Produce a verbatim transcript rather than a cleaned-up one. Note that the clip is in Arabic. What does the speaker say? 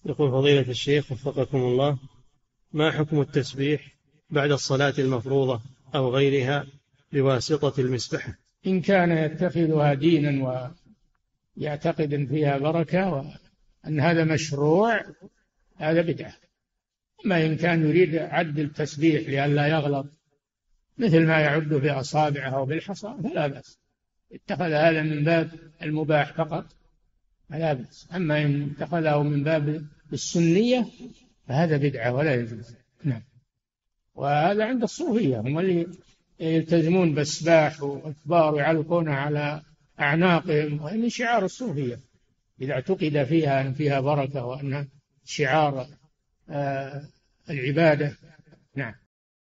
يقول فضيلة الشيخ وفقكم الله، ما حكم التسبيح بعد الصلاة المفروضة أو غيرها بواسطة المسبحة؟ إن كان يتخذها دينا ويعتقد أن فيها بركة وأن هذا مشروع هذا بدعة. أما إن كان يريد عد التسبيح لئلا يغلط مثل ما يعد بأصابعه أو بالحصى فلا بأس، اتخذ هذا من باب المباح فقط فلا بأس. أما إن اتخذه من باب السنية فهذا بدعة ولا يجوز. نعم. وهذا عند الصوفية، هم اللي يلتزمون بالسباح وإكبار ويعلقونها على أعناقهم، وهي من شعار الصوفية إذا اعتقد فيها أن فيها بركة وأن شعار آه العبادة. نعم.